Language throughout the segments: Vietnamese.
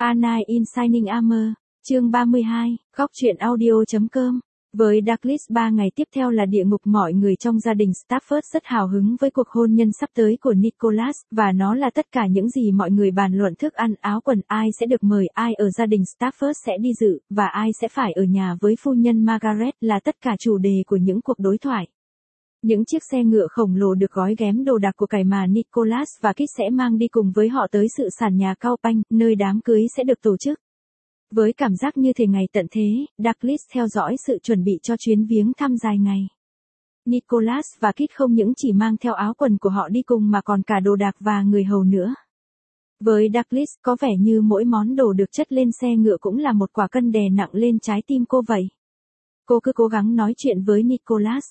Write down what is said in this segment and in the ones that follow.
A Knight in Shining Armor, chương 32, góc truyện audio.com. Với Douglas 3 ngày tiếp theo là địa ngục, mọi người trong gia đình Stafford rất hào hứng với cuộc hôn nhân sắp tới của Nicholas, và nó là tất cả những gì mọi người bàn luận: thức ăn, áo quần, ai sẽ được mời, ai ở gia đình Stafford sẽ đi dự, và ai sẽ phải ở nhà với phu nhân Margaret là tất cả chủ đề của những cuộc đối thoại. Những chiếc xe ngựa khổng lồ được gói ghém đồ đạc của cải mà Nicholas và Kit sẽ mang đi cùng với họ tới sự sàn nhà cao panh, nơi đám cưới sẽ được tổ chức. Với cảm giác như thể ngày tận thế, Douglas theo dõi sự chuẩn bị cho chuyến viếng thăm dài ngày. Nicholas và Kit không những chỉ mang theo áo quần của họ đi cùng mà còn cả đồ đạc và người hầu nữa. Với Douglas, có vẻ như mỗi món đồ được chất lên xe ngựa cũng là một quả cân đè nặng lên trái tim cô vậy. Cô cứ cố gắng nói chuyện với Nicholas,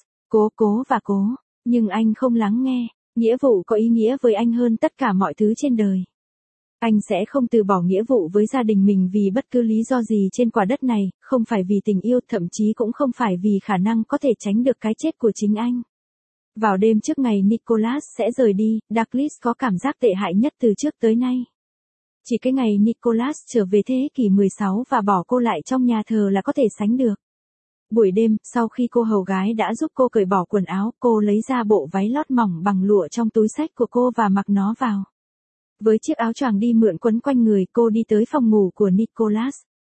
cố, nhưng anh không lắng nghe. Nghĩa vụ có ý nghĩa với anh hơn tất cả mọi thứ trên đời. Anh sẽ không từ bỏ nghĩa vụ với gia đình mình vì bất cứ lý do gì trên quả đất này, không phải vì tình yêu, thậm chí cũng không phải vì khả năng có thể tránh được cái chết của chính anh. Vào đêm trước ngày Nicholas sẽ rời đi, Douglas có cảm giác tệ hại nhất từ trước tới nay. Chỉ cái ngày Nicholas trở về thế kỷ 16 và bỏ cô lại trong nhà thờ là có thể sánh được. Buổi đêm, sau khi cô hầu gái đã giúp cô cởi bỏ quần áo, cô lấy ra bộ váy lót mỏng bằng lụa trong túi xách của cô và mặc nó vào. Với chiếc áo choàng đi mượn quấn quanh người, cô đi tới phòng ngủ của Nicholas.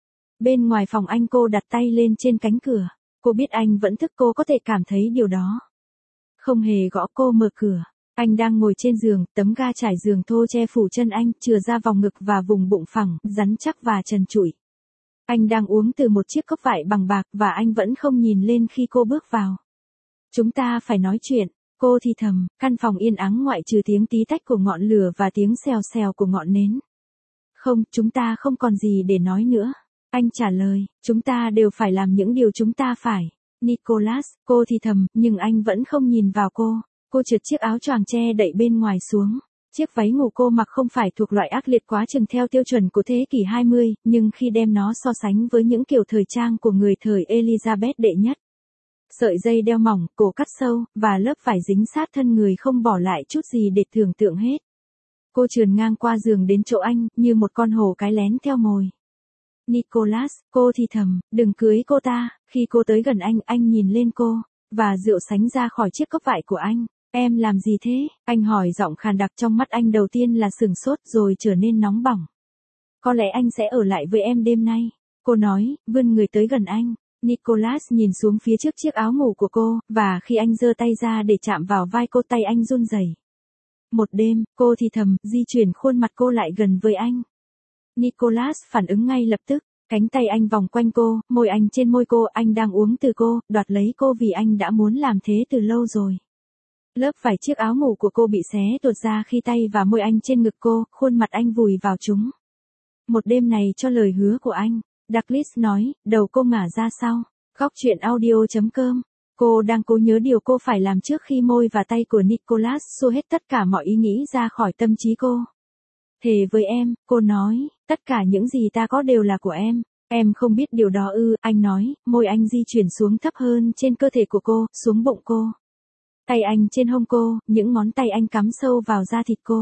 Bên ngoài phòng anh, cô đặt tay lên trên cánh cửa. Cô biết anh vẫn thức, cô có thể cảm thấy điều đó. Không hề gõ, cô mở cửa. Anh đang ngồi trên giường, tấm ga trải giường thô che phủ chân anh, chừa ra vòng ngực và vùng bụng phẳng, rắn chắc và trần trụi. Anh đang uống từ một chiếc cốc vải bằng bạc và anh vẫn không nhìn lên khi cô bước vào. Chúng ta phải nói chuyện, cô thì thầm. Căn phòng yên ắng ngoại trừ tiếng tí tách của ngọn lửa và tiếng xèo xèo của ngọn nến. Không, chúng ta không còn gì để nói nữa. Anh trả lời, chúng ta đều phải làm những điều chúng ta phải. Nicholas, cô thì thầm, nhưng anh vẫn không nhìn vào cô. Cô trượt chiếc áo choàng che đậy bên ngoài xuống. Chiếc váy ngủ cô mặc không phải thuộc loại ác liệt quá chừng theo tiêu chuẩn của thế kỷ 20, nhưng khi đem nó so sánh với những kiểu thời trang của người thời Elizabeth đệ nhất. Sợi dây đeo mỏng, cổ cắt sâu, và lớp vải dính sát thân người không bỏ lại chút gì để tưởng tượng hết. Cô trườn ngang qua giường đến chỗ anh, như một con hổ cái lén theo mồi. Nicholas, cô thì thầm, đừng cưới cô ta. Khi cô tới gần anh nhìn lên cô, và rượu sánh ra khỏi chiếc cốc vải của anh. Em làm gì thế? Anh hỏi giọng khàn đặc, trong mắt anh đầu tiên là sửng sốt rồi trở nên nóng bỏng. Có lẽ anh sẽ ở lại với em đêm nay. Cô nói, vươn người tới gần anh. Nicholas nhìn xuống phía trước chiếc áo ngủ của cô, và khi anh giơ tay ra để chạm vào vai cô, tay anh run rẩy. Một đêm, cô thì thầm, di chuyển khuôn mặt cô lại gần với anh. Nicholas phản ứng ngay lập tức, cánh tay anh vòng quanh cô, môi anh trên môi cô, anh đang uống từ cô, đoạt lấy cô vì anh đã muốn làm thế từ lâu rồi. Lớp vải chiếc áo ngủ của cô bị xé tuột ra khi tay và môi anh trên ngực cô, khuôn mặt anh vùi vào chúng. Một đêm này cho lời hứa của anh, Douglas nói, đầu cô ngả ra sau. Góc truyện audio.com. Cô đang cố nhớ điều cô phải làm trước khi môi và tay của Nicholas xua hết tất cả mọi ý nghĩ ra khỏi tâm trí cô. Thề với em, cô nói, tất cả những gì ta có đều là của em. Em không biết điều đó ư? Anh nói, môi anh di chuyển xuống thấp hơn trên cơ thể của cô, xuống bụng cô. Tay anh trên hông cô, những ngón tay anh cắm sâu vào da thịt cô.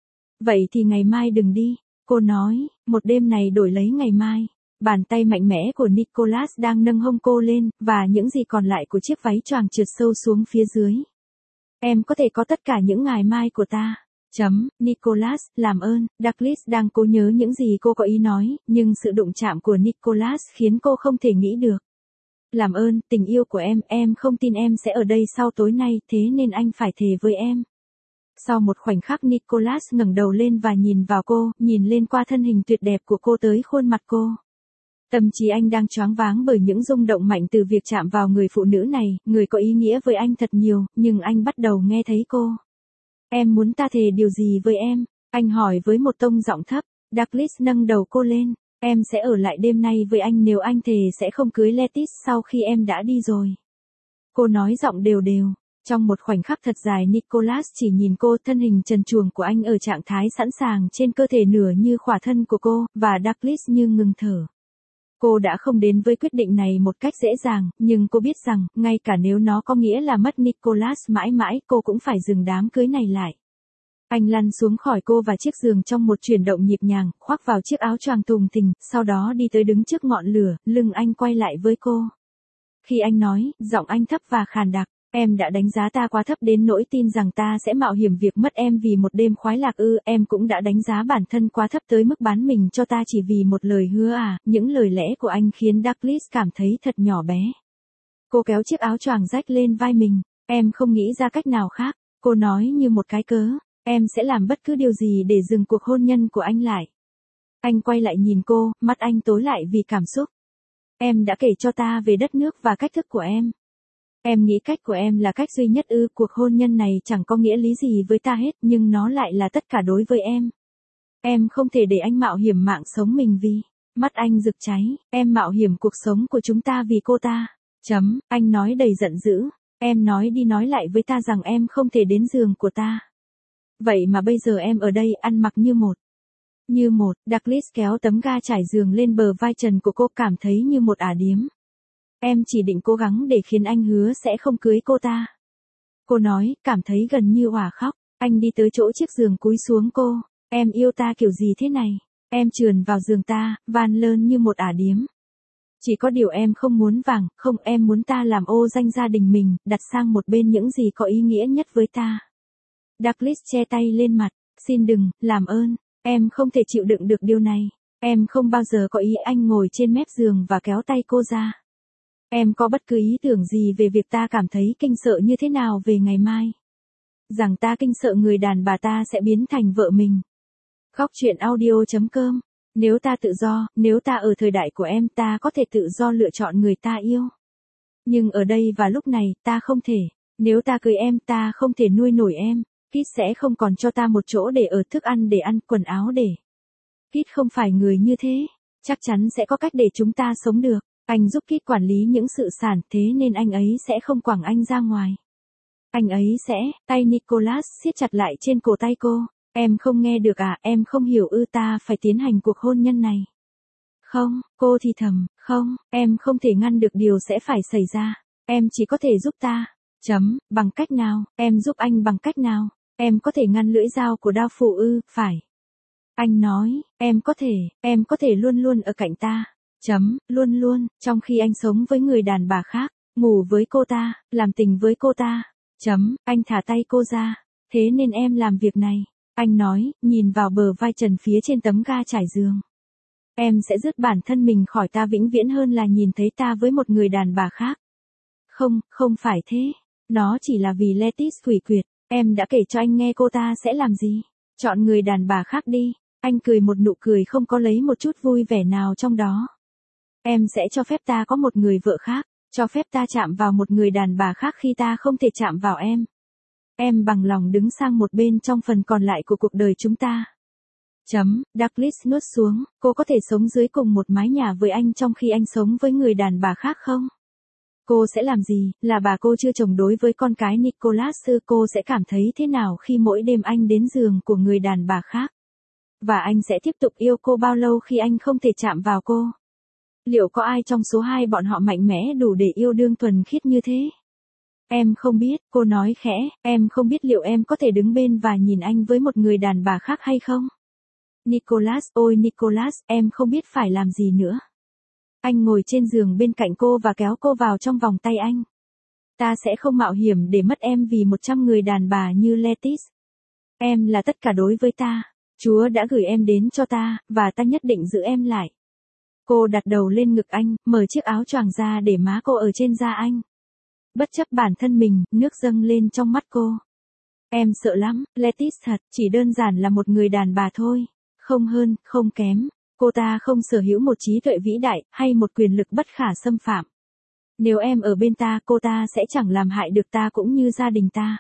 Vậy thì ngày mai đừng đi, cô nói, một đêm này đổi lấy ngày mai. Bàn tay mạnh mẽ của Nicholas đang nâng hông cô lên, và những gì còn lại của chiếc váy choàng trượt sâu xuống phía dưới. Em có thể có tất cả những ngày mai của ta. Nicholas, làm ơn. Douglas đang cố nhớ những gì cô có ý nói, nhưng sự đụng chạm của Nicholas khiến cô không thể nghĩ được. Làm ơn, tình yêu của em không tin em sẽ ở đây sau tối nay, thế nên anh phải thề với em. Sau một khoảnh khắc, Nicholas ngẩng đầu lên và nhìn vào cô, nhìn lên qua thân hình tuyệt đẹp của cô tới khuôn mặt cô. Tâm trí anh đang choáng váng bởi những rung động mạnh từ việc chạm vào người phụ nữ này, người có ý nghĩa với anh thật nhiều, nhưng anh bắt đầu nghe thấy cô. Em muốn ta thề điều gì với em? Anh hỏi với một tông giọng thấp. Douglas nâng đầu cô lên. Em sẽ ở lại đêm nay với anh nếu anh thề sẽ không cưới Lettice sau khi em đã đi rồi. Cô nói giọng đều đều. Trong một khoảnh khắc thật dài, Nicholas chỉ nhìn cô, thân hình trần truồng của anh ở trạng thái sẵn sàng trên cơ thể nửa như khỏa thân của cô, và Douglas như ngừng thở. Cô đã không đến với quyết định này một cách dễ dàng, nhưng cô biết rằng, ngay cả nếu nó có nghĩa là mất Nicholas mãi mãi, cô cũng phải dừng đám cưới này lại. Anh lăn xuống khỏi cô và chiếc giường trong một chuyển động nhịp nhàng, khoác vào chiếc áo choàng tùng tình, sau đó đi tới đứng trước ngọn lửa, lưng anh quay lại với cô. Khi anh nói, giọng anh thấp và khàn đặc, em đã đánh giá ta quá thấp đến nỗi tin rằng ta sẽ mạo hiểm việc mất em vì một đêm khoái lạc ư, em cũng đã đánh giá bản thân quá thấp tới mức bán mình cho ta chỉ vì một lời hứa à, những lời lẽ của anh khiến Douglas cảm thấy thật nhỏ bé. Cô kéo chiếc áo choàng rách lên vai mình, em không nghĩ ra cách nào khác, cô nói như một cái cớ, em sẽ làm bất cứ điều gì để dừng cuộc hôn nhân của anh lại. Anh quay lại nhìn cô, mắt anh tối lại vì cảm xúc. Em đã kể cho ta về đất nước và cách thức của em. Em nghĩ cách của em là cách duy nhất ư, cuộc hôn nhân này chẳng có nghĩa lý gì với ta hết, nhưng nó lại là tất cả đối với em. Em không thể để anh mạo hiểm mạng sống mình vì, mắt anh rực cháy, em mạo hiểm cuộc sống của chúng ta vì cô ta. Anh nói đầy giận dữ, em nói đi nói lại với ta rằng em không thể đến giường của ta. Vậy mà bây giờ em ở đây ăn mặc như một. Douglas kéo tấm ga trải giường lên bờ vai trần của cô, cảm thấy như một ả điếm. Em chỉ định cố gắng để khiến anh hứa sẽ không cưới cô ta. Cô nói, cảm thấy gần như òa khóc. Anh đi tới chỗ chiếc giường cúi xuống cô. Em yêu ta kiểu gì thế này? Em trườn vào giường ta, van lơn như một ả điếm. Chỉ có điều em không muốn vàng, không, em muốn ta làm ô danh gia đình mình, đặt sang một bên những gì có ý nghĩa nhất với ta. Douglas che tay lên mặt, xin đừng, làm ơn, em không thể chịu đựng được điều này. Em không bao giờ có ý. Anh ngồi trên mép giường và kéo tay cô ra. Em có bất cứ ý tưởng gì về việc ta cảm thấy kinh sợ như thế nào về ngày mai? Rằng ta kinh sợ người đàn bà ta sẽ biến thành vợ mình. Góc truyện audio.com. Nếu ta tự do, nếu ta ở thời đại của em, ta có thể tự do lựa chọn người ta yêu. Nhưng ở đây và lúc này, ta không thể. Nếu ta cưới em, ta không thể nuôi nổi em. Kit sẽ không còn cho ta một chỗ để ở, thức ăn để ăn, quần áo để. Kit không phải người như thế. Chắc chắn sẽ có cách để chúng ta sống được. Anh giúp Kit quản lý những sự sản, thế nên anh ấy sẽ không quẳng anh ra ngoài. Anh ấy sẽ, tay Nicholas siết chặt lại trên cổ tay cô. Em không nghe được à, em không hiểu ư, ta phải tiến hành cuộc hôn nhân này. Không, cô thì thầm, không, em không thể ngăn được điều sẽ phải xảy ra. Em chỉ có thể giúp ta. Bằng cách nào, em giúp anh bằng cách nào? Em có thể ngăn lưỡi dao của đao phủ ư, phải. Anh nói, em có thể luôn luôn ở cạnh ta. Luôn luôn, trong khi anh sống với người đàn bà khác, ngủ với cô ta, làm tình với cô ta. Anh thả tay cô ra. Thế nên em làm việc này. Anh nói, nhìn vào bờ vai trần phía trên tấm ga trải giường. Em sẽ dứt bản thân mình khỏi ta vĩnh viễn hơn là nhìn thấy ta với một người đàn bà khác. Không, không phải thế. Nó chỉ là vì Lettice quỷ quyệt. Em đã kể cho anh nghe cô ta sẽ làm gì. Chọn người đàn bà khác đi. Anh cười một nụ cười không có lấy một chút vui vẻ nào trong đó. Em sẽ cho phép ta có một người vợ khác. Cho phép ta chạm vào một người đàn bà khác khi ta không thể chạm vào em. Em bằng lòng đứng sang một bên trong phần còn lại của cuộc đời chúng ta. Douglas nuốt xuống, cô có thể sống dưới cùng một mái nhà với anh trong khi anh sống với người đàn bà khác không? Cô sẽ làm gì, là bà cô chưa chồng đối với con cái Nicholas ư? Cô sẽ cảm thấy thế nào khi mỗi đêm anh đến giường của người đàn bà khác? Và anh sẽ tiếp tục yêu cô bao lâu khi anh không thể chạm vào cô? Liệu có ai trong số hai bọn họ mạnh mẽ đủ để yêu đương thuần khiết như thế? Em không biết, cô nói khẽ, em không biết liệu em có thể đứng bên và nhìn anh với một người đàn bà khác hay không? Nicholas, ôi Nicholas, em không biết phải làm gì nữa. Anh ngồi trên giường bên cạnh cô và kéo cô vào trong vòng tay anh. Ta sẽ không mạo hiểm để mất em vì 100 người đàn bà như Lettice. Em là tất cả đối với ta. Chúa đã gửi em đến cho ta, và ta nhất định giữ em lại. Cô đặt đầu lên ngực anh, mở chiếc áo choàng ra để má cô ở trên da anh. Bất chấp bản thân mình, nước dâng lên trong mắt cô. Em sợ lắm, Lettice thật, chỉ đơn giản là một người đàn bà thôi. Không hơn, không kém. Cô ta không sở hữu một trí tuệ vĩ đại, hay một quyền lực bất khả xâm phạm. Nếu em ở bên ta, cô ta sẽ chẳng làm hại được ta cũng như gia đình ta.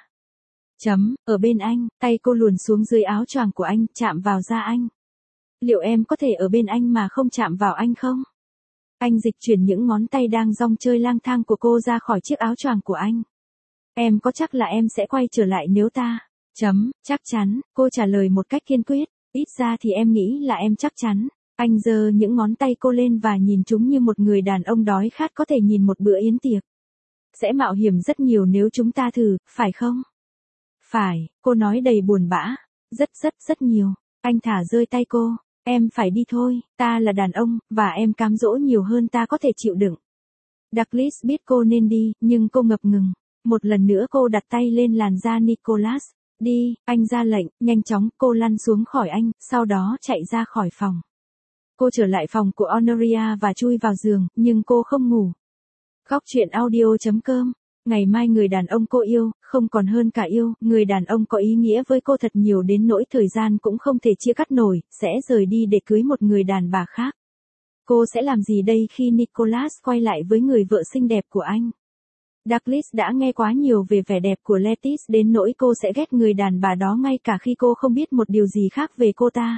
Ở bên anh, tay cô luồn xuống dưới áo choàng của anh, chạm vào da anh. Liệu em có thể ở bên anh mà không chạm vào anh không? Anh dịch chuyển những ngón tay đang rong chơi lang thang của cô ra khỏi chiếc áo choàng của anh. Em có chắc là em sẽ quay trở lại nếu ta? Chắc chắn, cô trả lời một cách kiên quyết. Ít ra thì em nghĩ là em chắc chắn. Anh giơ những ngón tay cô lên và nhìn chúng như một người đàn ông đói khát có thể nhìn một bữa yến tiệc. Sẽ mạo hiểm rất nhiều nếu chúng ta thử, phải không? Phải, cô nói đầy buồn bã. Rất nhiều. Anh thả rơi tay cô. Em phải đi thôi, ta là đàn ông, và em cám dỗ nhiều hơn ta có thể chịu đựng. Douglas biết cô nên đi, nhưng cô ngập ngừng. Một lần nữa cô đặt tay lên làn da Nicholas. Đi, anh ra lệnh, nhanh chóng, cô lăn xuống khỏi anh, sau đó chạy ra khỏi phòng. Cô trở lại phòng của Honoria và chui vào giường, nhưng cô không ngủ. Góc truyện audio.com. Ngày mai người đàn ông cô yêu, không còn hơn cả yêu, người đàn ông có ý nghĩa với cô thật nhiều đến nỗi thời gian cũng không thể chia cắt nổi, sẽ rời đi để cưới một người đàn bà khác. Cô sẽ làm gì đây khi Nicholas quay lại với người vợ xinh đẹp của anh? Douglas đã nghe quá nhiều về vẻ đẹp của Lettice đến nỗi cô sẽ ghét người đàn bà đó ngay cả khi cô không biết một điều gì khác về cô ta.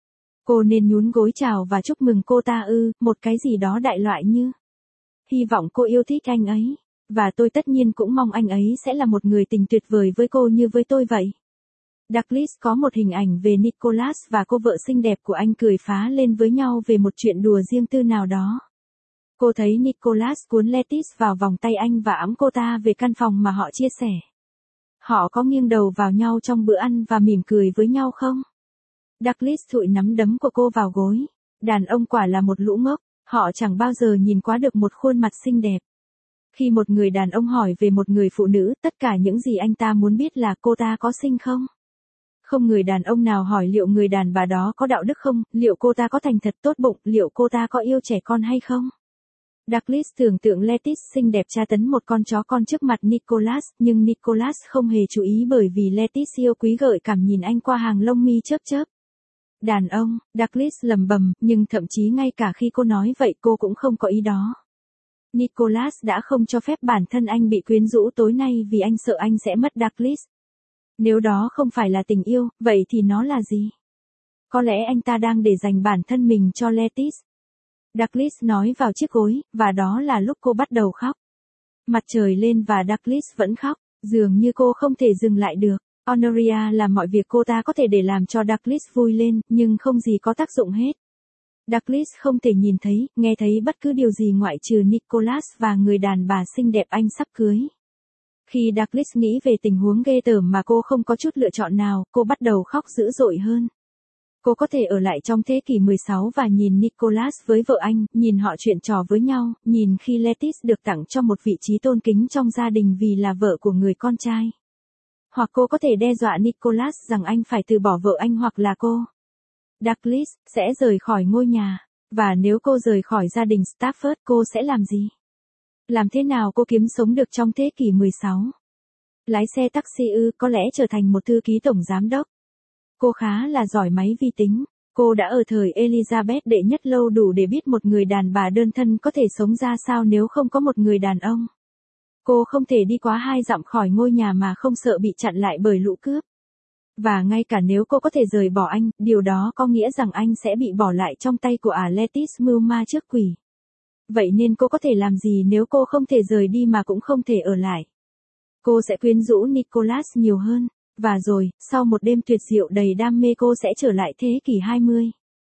Cô nên nhún gối chào và chúc mừng cô ta một cái gì đó đại loại như. Hy vọng cô yêu thích anh ấy. Và tôi tất nhiên cũng mong anh ấy sẽ là một người tình tuyệt vời với cô như với tôi vậy. Douglas có một hình ảnh về Nicholas và cô vợ xinh đẹp của anh cười phá lên với nhau về một chuyện đùa riêng tư nào đó. Cô thấy Nicholas cuốn Lettice vào vòng tay anh và ẵm cô ta về căn phòng mà họ chia sẻ. Họ có nghiêng đầu vào nhau trong bữa ăn và mỉm cười với nhau không? Douglas thụi nắm đấm của cô vào gối. Đàn ông quả là một lũ ngốc, họ chẳng bao giờ nhìn qua được một khuôn mặt xinh đẹp. Khi một người đàn ông hỏi về một người phụ nữ, tất cả những gì anh ta muốn biết là cô ta có xinh không? Không người đàn ông nào hỏi liệu người đàn bà đó có đạo đức không, liệu cô ta có thành thật tốt bụng, liệu cô ta có yêu trẻ con hay không? Douglas tưởng tượng Lettice xinh đẹp tra tấn một con chó con trước mặt Nicholas, nhưng Nicholas không hề chú ý bởi vì Lettice yêu quý gợi cảm nhìn anh qua hàng lông mi chớp chớp. Đàn ông, Douglas lầm bầm, nhưng thậm chí ngay cả khi cô nói vậy cô cũng không có ý đó. Nicholas đã không cho phép bản thân anh bị quyến rũ tối nay vì anh sợ anh sẽ mất Douglas. Nếu đó không phải là tình yêu, vậy thì nó là gì? Có lẽ anh ta đang để dành bản thân mình cho Lettice. Douglas nói vào chiếc gối, và đó là lúc cô bắt đầu khóc. Mặt trời lên và Douglas vẫn khóc, dường như cô không thể dừng lại được. Honoria làm mọi việc cô ta có thể để làm cho Douglas vui lên, nhưng không gì có tác dụng hết. Douglas không thể nhìn thấy, nghe thấy bất cứ điều gì ngoại trừ Nicholas và người đàn bà xinh đẹp anh sắp cưới. Khi Douglas nghĩ về tình huống ghê tởm mà cô không có chút lựa chọn nào, cô bắt đầu khóc dữ dội hơn. Cô có thể ở lại trong thế kỷ 16 và nhìn Nicholas với vợ anh, nhìn họ chuyện trò với nhau, nhìn khi Lettice được tặng cho một vị trí tôn kính trong gia đình vì là vợ của người con trai. Hoặc cô có thể đe dọa Nicholas rằng anh phải từ bỏ vợ anh hoặc là cô. Douglas sẽ rời khỏi ngôi nhà. Và nếu cô rời khỏi gia đình Stafford cô sẽ làm gì? Làm thế nào cô kiếm sống được trong thế kỷ 16? Lái xe taxi có lẽ trở thành một thư ký tổng giám đốc. Cô khá là giỏi máy vi tính. Cô đã ở thời Elizabeth đệ nhất lâu đủ để biết một người đàn bà đơn thân có thể sống ra sao nếu không có một người đàn ông. Cô không thể đi quá 2 dặm khỏi ngôi nhà mà không sợ bị chặn lại bởi lũ cướp. Và ngay cả nếu cô có thể rời bỏ anh, điều đó có nghĩa rằng anh sẽ bị bỏ lại trong tay của Lettice mưu ma trước quỷ. Vậy nên cô có thể làm gì nếu cô không thể rời đi mà cũng không thể ở lại? Cô sẽ quyến rũ Nicholas nhiều hơn. Và rồi, sau một đêm tuyệt diệu đầy đam mê cô sẽ trở lại thế kỷ 20.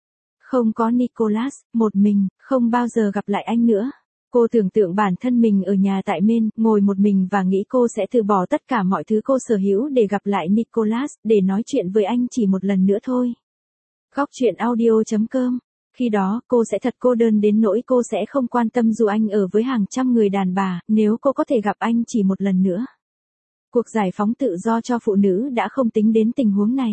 Không có Nicholas, một mình, không bao giờ gặp lại anh nữa. Cô tưởng tượng bản thân mình ở nhà tại Maine, ngồi một mình và nghĩ cô sẽ từ bỏ tất cả mọi thứ cô sở hữu để gặp lại Nicholas, để nói chuyện với anh chỉ một lần nữa thôi. Góc truyện audio.com. Khi đó, cô sẽ thật cô đơn đến nỗi cô sẽ không quan tâm dù anh ở với hàng trăm người đàn bà, nếu cô có thể gặp anh chỉ một lần nữa. Cuộc giải phóng tự do cho phụ nữ đã không tính đến tình huống này.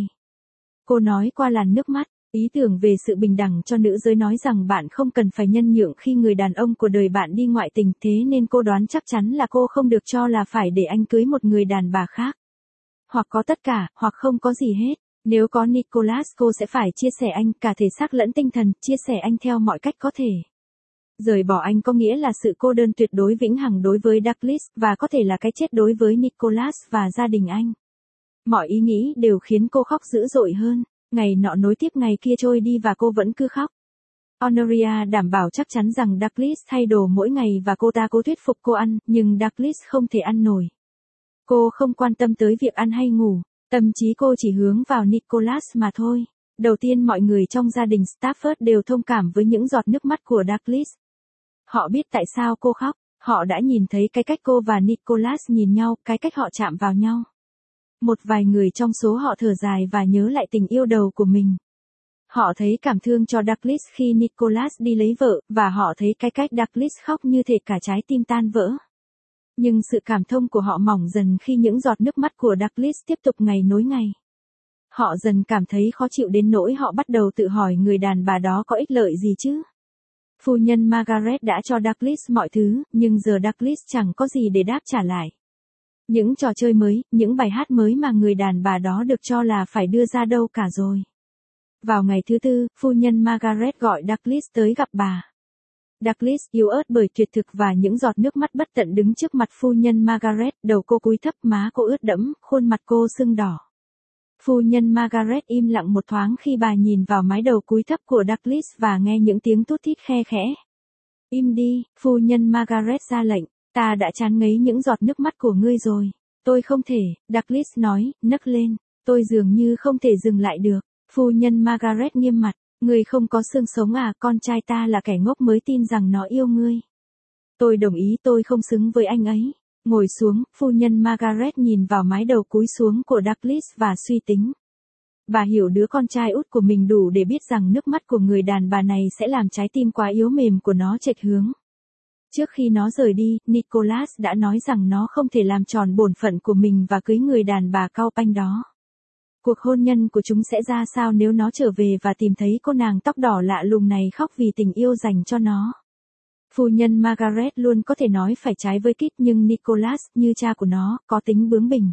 Cô nói qua làn nước mắt. Ý tưởng về sự bình đẳng cho nữ giới nói rằng bạn không cần phải nhân nhượng khi người đàn ông của đời bạn đi ngoại tình, thế nên cô đoán chắc chắn là cô không được cho là phải để anh cưới một người đàn bà khác. Hoặc có tất cả, hoặc không có gì hết. Nếu có Nicholas cô sẽ phải chia sẻ anh cả thể xác lẫn tinh thần, chia sẻ anh theo mọi cách có thể. Rời bỏ anh có nghĩa là sự cô đơn tuyệt đối vĩnh hằng đối với Douglas, và có thể là cái chết đối với Nicholas và gia đình anh. Mọi ý nghĩ đều khiến cô khóc dữ dội hơn. Ngày nọ nối tiếp ngày kia trôi đi và cô vẫn cứ khóc. Honoria đảm bảo chắc chắn rằng Douglas thay đồ mỗi ngày và cô ta cố thuyết phục cô ăn, nhưng Douglas không thể ăn nổi. Cô không quan tâm tới việc ăn hay ngủ, tâm trí cô chỉ hướng vào Nicholas mà thôi. Đầu tiên mọi người trong gia đình Stafford đều thông cảm với những giọt nước mắt của Douglas. Họ biết tại sao cô khóc, họ đã nhìn thấy cái cách cô và Nicholas nhìn nhau, cái cách họ chạm vào nhau. Một vài người trong số họ thở dài và nhớ lại tình yêu đầu của mình. Họ thấy cảm thương cho Douglas khi Nicholas đi lấy vợ, và họ thấy cái cách Douglas khóc như thể cả trái tim tan vỡ. Nhưng sự cảm thông của họ mỏng dần khi những giọt nước mắt của Douglas tiếp tục ngày nối ngày. Họ dần cảm thấy khó chịu đến nỗi họ bắt đầu tự hỏi người đàn bà đó có ích lợi gì chứ. Phu nhân Margaret đã cho Douglas mọi thứ, nhưng giờ Douglas chẳng có gì để đáp trả lại. Những trò chơi mới, những bài hát mới mà người đàn bà đó được cho là phải đưa ra đâu cả rồi. Vào ngày thứ tư, phu nhân Margaret gọi Douglas tới gặp bà. Douglas yếu ớt bởi tuyệt thực và những giọt nước mắt bất tận đứng trước mặt phu nhân Margaret, đầu cô cúi thấp, má cô ướt đẫm, khuôn mặt cô sưng đỏ. Phu nhân Margaret im lặng một thoáng khi bà nhìn vào mái đầu cúi thấp của Douglas và nghe những tiếng tút thít khe khẽ. Im đi, phu nhân Margaret ra lệnh, ta đã chán ngấy những giọt nước mắt của ngươi rồi. Tôi không thể, Douglas nói, nấc lên, tôi dường như không thể dừng lại được. Phu nhân Margaret nghiêm mặt, ngươi không có xương sống à, con trai ta là kẻ ngốc mới tin rằng nó yêu ngươi. Tôi đồng ý, tôi không xứng với anh ấy. Ngồi xuống, phu nhân Margaret nhìn vào mái đầu cúi xuống của Douglas và suy tính. Bà hiểu đứa con trai út của mình đủ để biết rằng nước mắt của người đàn bà này sẽ làm trái tim quá yếu mềm của nó chệch hướng. Trước khi nó rời đi, Nicholas đã nói rằng nó không thể làm tròn bổn phận của mình và cưới người đàn bà cao panh đó. Cuộc hôn nhân của chúng sẽ ra sao nếu nó trở về và tìm thấy cô nàng tóc đỏ lạ lùng này khóc vì tình yêu dành cho nó. Phu nhân Margaret luôn có thể nói phải trái với Kit, nhưng Nicholas, như cha của nó, có tính bướng bỉnh.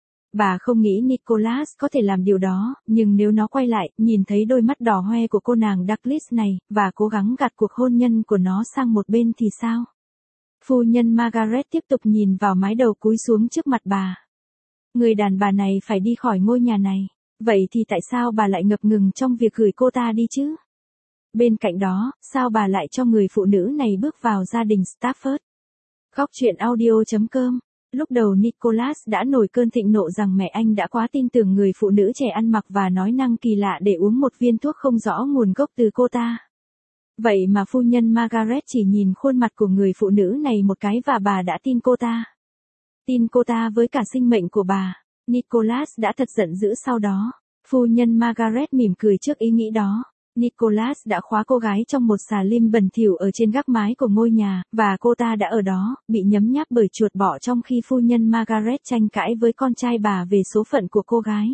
Bà không nghĩ Nicholas có thể làm điều đó, nhưng nếu nó quay lại, nhìn thấy đôi mắt đỏ hoe của cô nàng Douglas này, và cố gắng gạt cuộc hôn nhân của nó sang một bên thì sao? Phu nhân Margaret tiếp tục nhìn vào mái đầu cúi xuống trước mặt bà. Người đàn bà này phải đi khỏi ngôi nhà này. Vậy thì tại sao bà lại ngập ngừng trong việc gửi cô ta đi chứ? Bên cạnh đó, sao bà lại cho người phụ nữ này bước vào gia đình Stafford? Góc truyện audio.com. Lúc đầu Nicholas đã nổi cơn thịnh nộ rằng mẹ anh đã quá tin tưởng người phụ nữ trẻ ăn mặc và nói năng kỳ lạ để uống một viên thuốc không rõ nguồn gốc từ cô ta. Vậy mà phu nhân Margaret chỉ nhìn khuôn mặt của người phụ nữ này một cái và bà đã tin cô ta. Tin cô ta với cả sinh mệnh của bà. Nicholas đã thật giận dữ sau đó. Phu nhân Margaret mỉm cười trước ý nghĩ đó. Nicholas đã khóa cô gái trong một xà lim bẩn thỉu ở trên gác mái của ngôi nhà, và cô ta đã ở đó, bị nhấm nháp bởi chuột bọ trong khi phu nhân Margaret tranh cãi với con trai bà về số phận của cô gái.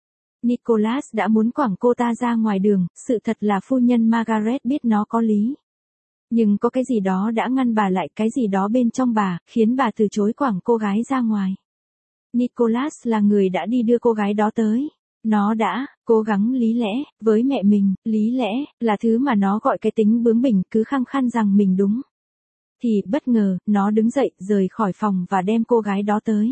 Nicholas đã muốn quẳng cô ta ra ngoài đường, sự thật là phu nhân Margaret biết nó có lý. Nhưng có cái gì đó đã ngăn bà lại, cái gì đó bên trong bà, khiến bà từ chối quẳng cô gái ra ngoài. Nicholas là người đã đi đưa cô gái đó tới. Nó đã cố gắng lý lẽ với mẹ mình, lý lẽ là thứ mà nó gọi cái tính bướng bỉnh, cứ khăng khăng rằng mình đúng. Thì bất ngờ, nó đứng dậy, rời khỏi phòng và đem cô gái đó tới.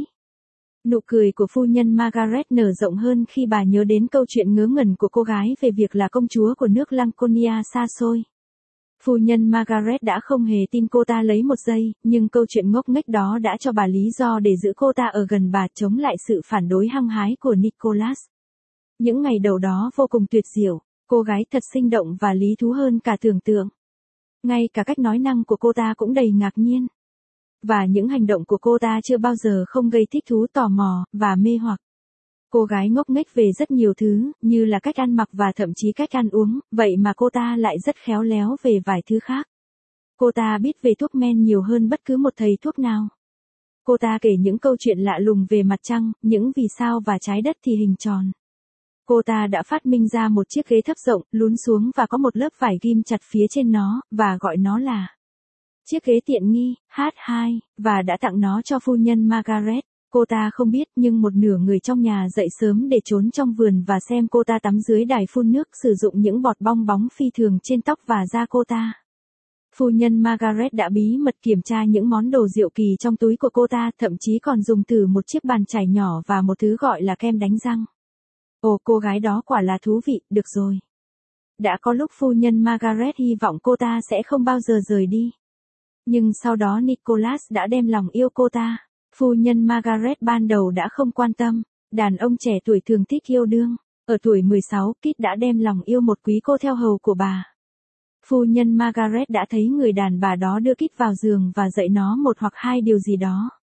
Nụ cười của phu nhân Margaret nở rộng hơn khi bà nhớ đến câu chuyện ngớ ngẩn của cô gái về việc là công chúa của nước Laconia xa xôi. Phu nhân Margaret đã không hề tin cô ta lấy một giây, nhưng câu chuyện ngốc nghếch đó đã cho bà lý do để giữ cô ta ở gần bà, chống lại sự phản đối hăng hái của Nicholas. Những ngày đầu đó vô cùng tuyệt diệu, cô gái thật sinh động và lý thú hơn cả tưởng tượng. Ngay cả cách nói năng của cô ta cũng đầy ngạc nhiên. Và những hành động của cô ta chưa bao giờ không gây thích thú, tò mò, và mê hoặc. Cô gái ngốc nghếch về rất nhiều thứ, như là cách ăn mặc và thậm chí cách ăn uống, vậy mà cô ta lại rất khéo léo về vài thứ khác. Cô ta biết về thuốc men nhiều hơn bất cứ một thầy thuốc nào. Cô ta kể những câu chuyện lạ lùng về mặt trăng, những vì sao và trái đất thì hình tròn. Cô ta đã phát minh ra một chiếc ghế thấp rộng, lún xuống và có một lớp vải ghim chặt phía trên nó, và gọi nó là chiếc ghế tiện nghi, H2, và đã tặng nó cho phu nhân Margaret. Cô ta không biết, nhưng một nửa người trong nhà dậy sớm để trốn trong vườn và xem cô ta tắm dưới đài phun nước, sử dụng những bọt bong bóng phi thường trên tóc và da cô ta. Phu nhân Margaret đã bí mật kiểm tra những món đồ diệu kỳ trong túi của cô ta, thậm chí còn dùng thử một chiếc bàn chải nhỏ và một thứ gọi là kem đánh răng. Ồ, cô gái đó quả là thú vị, được rồi. Đã có lúc phu nhân Margaret hy vọng cô ta sẽ không bao giờ rời đi. Nhưng sau đó Nicholas đã đem lòng yêu cô ta. Phu nhân Margaret ban đầu đã không quan tâm. Đàn ông trẻ tuổi thường thích yêu đương. Ở tuổi 16, Kit đã đem lòng yêu một quý cô theo hầu của bà. Phu nhân Margaret đã thấy người đàn bà đó đưa Kit vào giường và dạy nó một hoặc hai điều gì đó.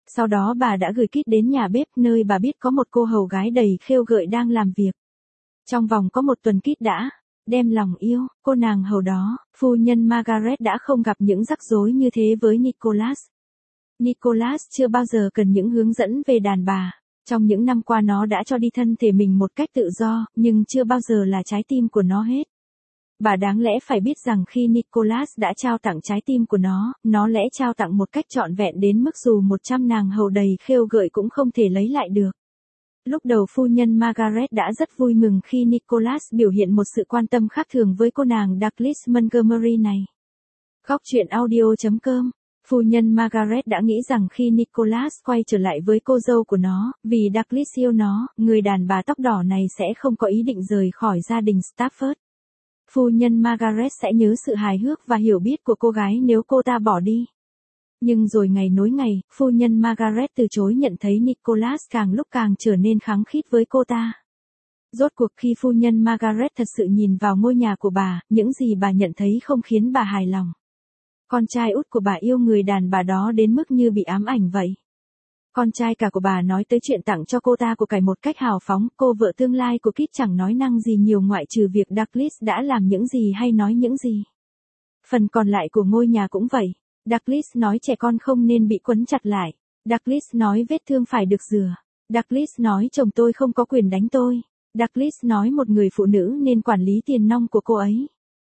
Sau đó bà đã gửi kit đến nhà bếp nơi bà biết có một cô hầu gái đầy khêu gợi đang làm việc. Trong vòng có một tuần Kit đã đem lòng yêu cô nàng hầu đó, phu nhân Margaret đã không gặp những rắc rối như thế với Nicholas. Nicholas chưa bao giờ cần những hướng dẫn về đàn bà. Trong những năm qua nó đã cho đi thân thể mình một cách tự do, nhưng chưa bao giờ là trái tim của nó hết. Bà đáng lẽ phải biết rằng khi Nicholas đã trao tặng trái tim của nó lẽ trao tặng một cách trọn vẹn đến mức dù 100 nàng hầu đầy khêu gợi cũng không thể lấy lại được. Lúc đầu phu nhân Margaret đã rất vui mừng khi Nicholas biểu hiện một sự quan tâm khác thường với cô nàng Douglas Montgomery này. Góc truyện audio.com. Phu nhân Margaret đã nghĩ rằng khi Nicholas quay trở lại với cô dâu của nó, vì Douglas yêu nó, người đàn bà tóc đỏ này sẽ không có ý định rời khỏi gia đình Stafford. Phu nhân Margaret sẽ nhớ sự hài hước và hiểu biết của cô gái nếu cô ta bỏ đi. Nhưng rồi ngày nối ngày, phu nhân Margaret từ chối nhận thấy Nicholas càng lúc càng trở nên khăng khít với cô ta. Rốt cuộc khi phu nhân Margaret thật sự nhìn vào ngôi nhà của bà, những gì bà nhận thấy không khiến bà hài lòng. Con trai út của bà yêu người đàn bà đó đến mức như bị ám ảnh vậy. Con trai cả của bà nói tới chuyện tặng cho cô ta của cải một cách hào phóng, cô vợ tương lai của Kit chẳng nói năng gì nhiều ngoại trừ việc Douglas đã làm những gì hay nói những gì. Phần còn lại của ngôi nhà cũng vậy. Douglas nói trẻ con không nên bị quấn chặt lại. Douglas nói vết thương phải được rửa. Douglas nói chồng tôi không có quyền đánh tôi. Douglas nói một người phụ nữ nên quản lý tiền nong của cô ấy.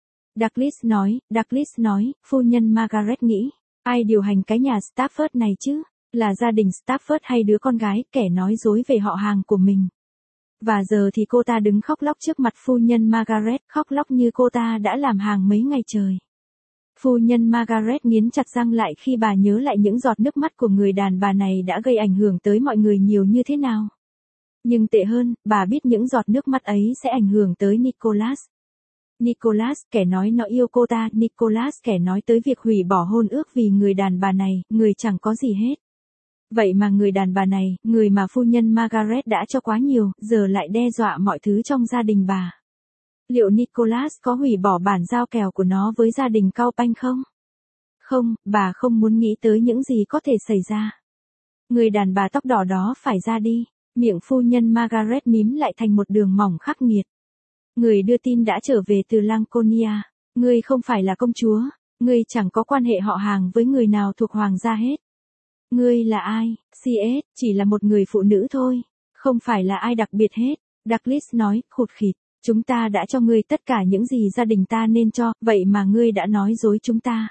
Douglas nói, phu nhân Margaret nghĩ, ai điều hành cái nhà Stafford này chứ? Là gia đình Stafford hay đứa con gái kẻ nói dối về họ hàng của mình? Và giờ thì cô ta đứng khóc lóc trước mặt phu nhân Margaret, khóc lóc như cô ta đã làm hàng mấy ngày trời. Phu nhân Margaret nghiến chặt răng lại khi bà nhớ lại những giọt nước mắt của người đàn bà này đã gây ảnh hưởng tới mọi người nhiều như thế nào. Nhưng tệ hơn, bà biết những giọt nước mắt ấy sẽ ảnh hưởng tới Nicholas. Nicholas, kẻ nói nó yêu cô ta, Nicholas, kẻ nói tới việc hủy bỏ hôn ước vì người đàn bà này, người chẳng có gì hết. Vậy mà người đàn bà này, người mà phu nhân Margaret đã cho quá nhiều, giờ lại đe dọa mọi thứ trong gia đình bà. Liệu Nicholas có hủy bỏ bản giao kèo của nó với gia đình Cowpanh không? Không, bà không muốn nghĩ tới những gì có thể xảy ra. Người đàn bà tóc đỏ đó phải ra đi. Miệng phu nhân Margaret mím lại thành một đường mỏng khắc nghiệt. Người đưa tin đã trở về từ Laconia. Ngươi không phải là công chúa. Ngươi chẳng có quan hệ họ hàng với người nào thuộc hoàng gia hết. Ngươi là ai? CS, chỉ là một người phụ nữ thôi. Không phải là ai đặc biệt hết. Douglas nói, khụt khịt. Chúng ta đã cho ngươi tất cả những gì gia đình ta nên cho, vậy mà ngươi đã nói dối chúng ta.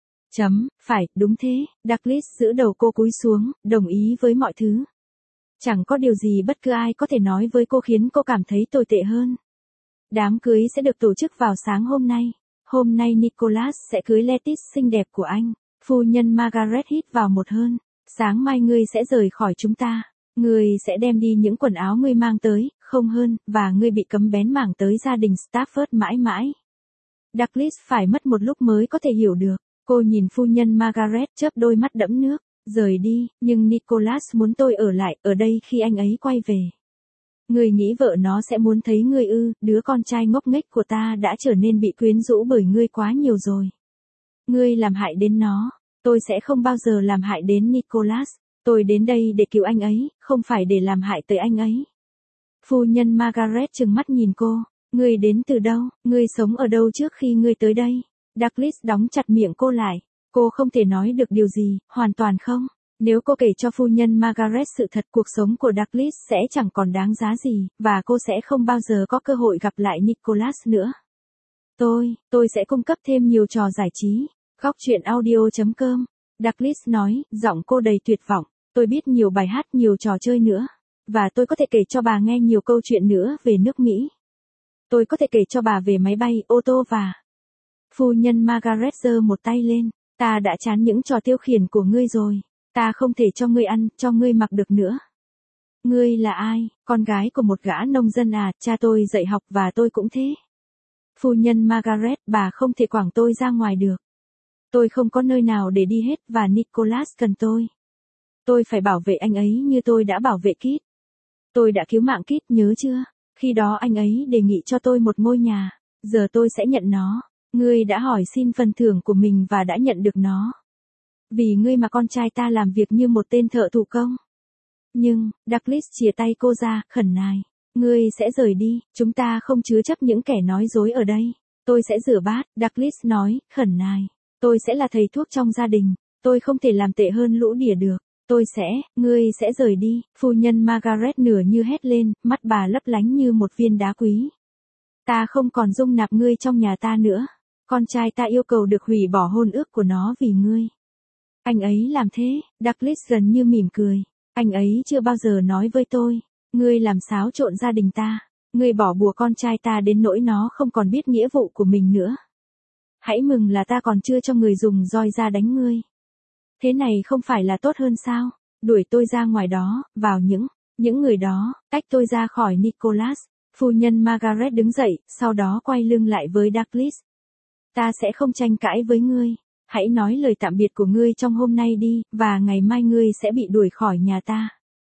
Phải, đúng thế. Douglas giữ đầu cô cúi xuống, đồng ý với mọi thứ. Chẳng có điều gì bất cứ ai có thể nói với cô khiến cô cảm thấy tồi tệ hơn. Đám cưới sẽ được tổ chức vào sáng hôm nay. Hôm nay Nicholas sẽ cưới Lettice xinh đẹp của anh. Phu nhân Margaret hít vào một hơi. Sáng mai ngươi sẽ rời khỏi chúng ta. Ngươi sẽ đem đi những quần áo ngươi mang tới, không hơn, và ngươi bị cấm bén mảng tới gia đình Stafford mãi mãi. Douglas phải mất một lúc mới có thể hiểu được. Cô nhìn phu nhân Margaret chớp đôi mắt đẫm nước. Rời đi, nhưng Nicholas muốn tôi ở lại, ở đây khi anh ấy quay về. Ngươi nghĩ vợ nó sẽ muốn thấy ngươi ư? Đứa con trai ngốc nghếch của ta đã trở nên bị quyến rũ bởi ngươi quá nhiều rồi. Ngươi làm hại đến nó. Tôi sẽ không bao giờ làm hại đến Nicholas. Tôi đến đây để cứu anh ấy, không phải để làm hại tới anh ấy. Phu nhân Margaret trừng mắt nhìn cô. Ngươi đến từ đâu? Ngươi sống ở đâu trước khi ngươi tới đây? Douglas đóng chặt miệng cô lại. Cô không thể nói được điều gì, hoàn toàn không. Nếu cô kể cho phu nhân Margaret sự thật, cuộc sống của Douglas sẽ chẳng còn đáng giá gì, và cô sẽ không bao giờ có cơ hội gặp lại Nicholas nữa. Tôi sẽ cung cấp thêm nhiều trò giải trí. Góc truyện audio.com. Douglas nói, giọng cô đầy tuyệt vọng. Tôi biết nhiều bài hát, nhiều trò chơi nữa. Và tôi có thể kể cho bà nghe nhiều câu chuyện nữa về nước Mỹ. Tôi có thể kể cho bà về máy bay, ô tô và... Phu nhân Margaret giơ một tay lên. Ta đã chán những trò tiêu khiển của ngươi rồi. Ta không thể cho ngươi ăn, cho ngươi mặc được nữa. Ngươi là ai? Con gái của một gã nông dân à? Cha tôi dạy học và tôi cũng thế. Phu nhân Margaret, bà không thể quẳng tôi ra ngoài được. Tôi không có nơi nào để đi hết và Nicholas cần tôi. Tôi phải bảo vệ anh ấy như tôi đã bảo vệ Kit. Tôi đã cứu mạng Kit, nhớ chưa? Khi đó anh ấy đề nghị cho tôi một ngôi nhà. Giờ tôi sẽ nhận nó. Ngươi đã hỏi xin phần thưởng của mình và đã nhận được nó. Vì ngươi mà con trai ta làm việc như một tên thợ thủ công. Nhưng, Douglas chìa tay cô ra, khẩn nài. Ngươi sẽ rời đi, chúng ta không chứa chấp những kẻ nói dối ở đây. Tôi sẽ rửa bát, Douglas nói, khẩn nài. Tôi sẽ là thầy thuốc trong gia đình. Tôi không thể làm tệ hơn lũ đỉa được. Ngươi sẽ rời đi. Phu nhân Margaret nửa như hét lên, mắt bà lấp lánh như một viên đá quý. Ta không còn dung nạp ngươi trong nhà ta nữa. Con trai ta yêu cầu được hủy bỏ hôn ước của nó vì ngươi. Anh ấy làm thế, Douglas gần như mỉm cười. Anh ấy chưa bao giờ nói với tôi. Ngươi làm xáo trộn gia đình ta. Ngươi bỏ bùa con trai ta đến nỗi nó không còn biết nghĩa vụ của mình nữa. Hãy mừng là ta còn chưa cho người dùng roi ra đánh ngươi. Thế này không phải là tốt hơn sao? Đuổi tôi ra ngoài đó, vào những người đó, tách tôi ra khỏi Nicholas. Phu nhân Margaret đứng dậy, sau đó quay lưng lại với Douglas. Ta sẽ không tranh cãi với ngươi. Hãy nói lời tạm biệt của ngươi trong hôm nay đi, và ngày mai ngươi sẽ bị đuổi khỏi nhà ta.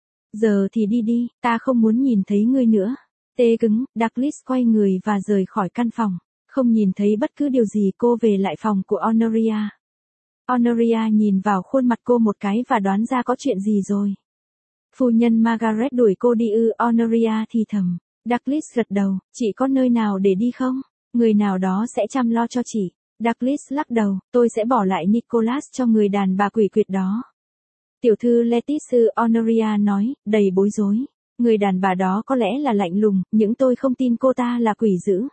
Giờ thì đi đi, ta không muốn nhìn thấy ngươi nữa. Tê cứng, Douglas quay người và rời khỏi căn phòng. Không nhìn thấy bất cứ điều gì, cô về lại phòng của Honoria. Honoria nhìn vào khuôn mặt cô một cái và đoán ra có chuyện gì rồi. Phu nhân Margaret đuổi cô đi ư? Honoria thì thầm. Douglas gật đầu, chị có nơi nào để đi không? Người nào đó sẽ chăm lo cho chị. Douglas lắc đầu, tôi sẽ bỏ lại Nicholas cho người đàn bà quỷ quyệt đó. Tiểu thư Lettice, Honoria nói, đầy bối rối. Người đàn bà đó có lẽ là lạnh lùng, nhưng tôi không tin cô ta là quỷ dữ.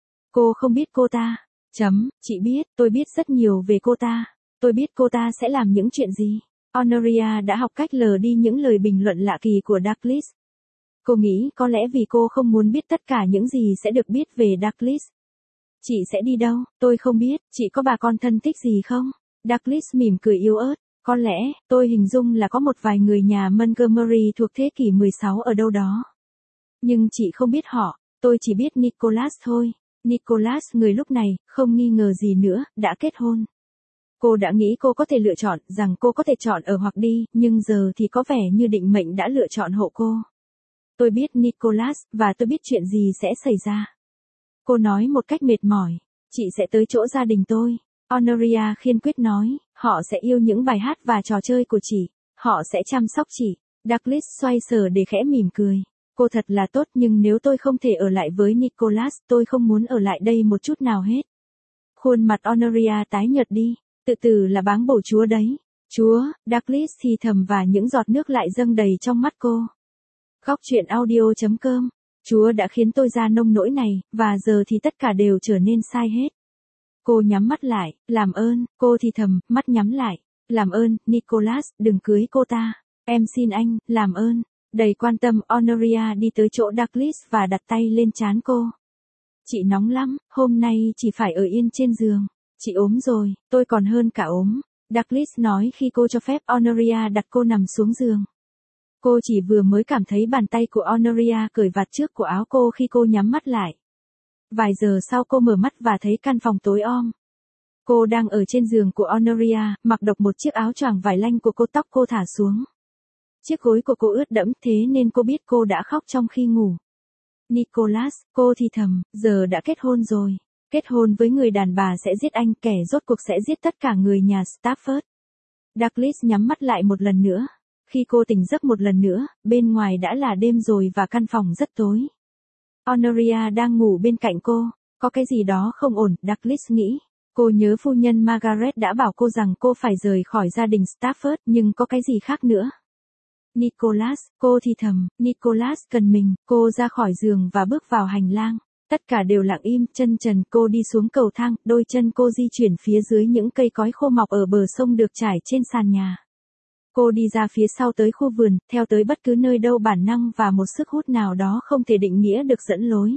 Cô không biết cô ta. Chị biết, tôi biết rất nhiều về cô ta. Tôi biết cô ta sẽ làm những chuyện gì. Honoria đã học cách lờ đi những lời bình luận lạ kỳ của Douglas. Cô nghĩ có lẽ vì cô không muốn biết tất cả những gì sẽ được biết về Douglas. Chị sẽ đi đâu? Tôi không biết, chị có bà con thân thích gì không? Douglas mỉm cười yếu ớt. Có lẽ, tôi hình dung là có một vài người nhà Montgomery thuộc thế kỷ 16 ở đâu đó. Nhưng chị không biết họ, tôi chỉ biết Nicholas thôi. Nicholas người lúc này, không nghi ngờ gì nữa, đã kết hôn. Cô đã nghĩ cô có thể lựa chọn, rằng cô có thể chọn ở hoặc đi, nhưng giờ thì có vẻ như định mệnh đã lựa chọn hộ cô. Tôi biết Nicholas, và tôi biết chuyện gì sẽ xảy ra. Cô nói một cách mệt mỏi. Chị sẽ tới chỗ gia đình tôi. Honoria kiên quyết nói, họ sẽ yêu những bài hát và trò chơi của chị. Họ sẽ chăm sóc chị. Douglas xoay sở để khẽ mỉm cười. Cô thật là tốt, nhưng nếu tôi không thể ở lại với Nicholas, tôi không muốn ở lại đây một chút nào hết. Khuôn mặt Honoria tái nhợt đi. Tự tử là báng bổ Chúa đấy. Chúa, Douglas thì thầm và những giọt nước lại dâng đầy trong mắt cô. Góc truyện audio.com. Chúa đã khiến tôi ra nông nỗi này, và giờ thì tất cả đều trở nên sai hết. Cô nhắm mắt lại, làm ơn, cô thì thầm, mắt nhắm lại. Làm ơn, Nicholas, đừng cưới cô ta. Em xin anh, làm ơn. Đầy quan tâm, Honoria đi tới chỗ Douglas và đặt tay lên trán cô. Chị nóng lắm, hôm nay chỉ phải ở yên trên giường. Chị ốm rồi, tôi còn hơn cả ốm. Douglas nói khi cô cho phép Honoria đặt cô nằm xuống giường. Cô chỉ vừa mới cảm thấy bàn tay của Honoria cởi vạt trước của áo cô khi cô nhắm mắt lại. Vài giờ sau cô mở mắt và thấy căn phòng tối om. Cô đang ở trên giường của Honoria, mặc độc một chiếc áo choàng vải lanh của cô, tóc cô thả xuống. Chiếc gối của cô ướt đẫm, thế nên cô biết cô đã khóc trong khi ngủ. Nicholas, cô thì thầm, giờ đã kết hôn rồi. Kết hôn với người đàn bà sẽ giết anh, kẻ rốt cuộc sẽ giết tất cả người nhà Stafford. Douglas nhắm mắt lại một lần nữa. Khi cô tỉnh giấc một lần nữa, bên ngoài đã là đêm rồi và căn phòng rất tối. Honoria đang ngủ bên cạnh cô. Có cái gì đó không ổn, Douglas nghĩ. Cô nhớ phu nhân Margaret đã bảo cô rằng cô phải rời khỏi gia đình Stafford, nhưng có cái gì khác nữa. Nicholas, cô thì thầm, Nicholas cần mình. Cô ra khỏi giường và bước vào hành lang. Tất cả đều lặng im, chân trần, cô đi xuống cầu thang, đôi chân cô di chuyển phía dưới những cây cối khô mọc ở bờ sông được trải trên sàn nhà. Cô đi ra phía sau tới khu vườn, theo tới bất cứ nơi đâu bản năng và một sức hút nào đó không thể định nghĩa được dẫn lối.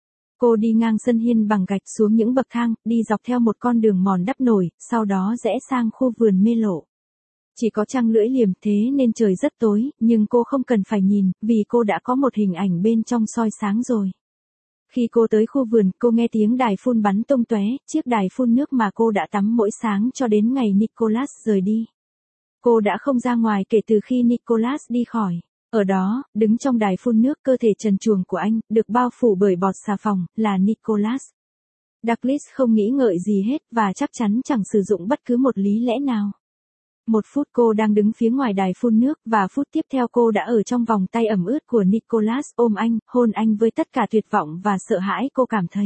Cô đi ngang sân hiên bằng gạch xuống những bậc thang, đi dọc theo một con đường mòn đắp nổi, sau đó rẽ sang khu vườn mê lộ. Chỉ có trăng lưỡi liềm, thế nên trời rất tối, nhưng cô không cần phải nhìn, vì cô đã có một hình ảnh bên trong soi sáng rồi. Khi cô tới khu vườn, cô nghe tiếng đài phun bắn tung tóe, chiếc đài phun nước mà cô đã tắm mỗi sáng cho đến ngày Nicholas rời đi. Cô đã không ra ngoài kể từ khi Nicholas đi khỏi. Ở đó, đứng trong đài phun nước, cơ thể trần truồng của anh, được bao phủ bởi bọt xà phòng, là Nicholas. Douglas không nghĩ ngợi gì hết và chắc chắn chẳng sử dụng bất cứ một lý lẽ nào. 1 phút cô đang đứng phía ngoài đài phun nước và phút tiếp theo cô đã ở trong vòng tay ẩm ướt của Nicholas, ôm anh, hôn anh với tất cả tuyệt vọng và sợ hãi cô cảm thấy.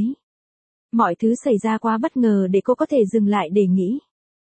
Mọi thứ xảy ra quá bất ngờ để cô có thể dừng lại để nghĩ.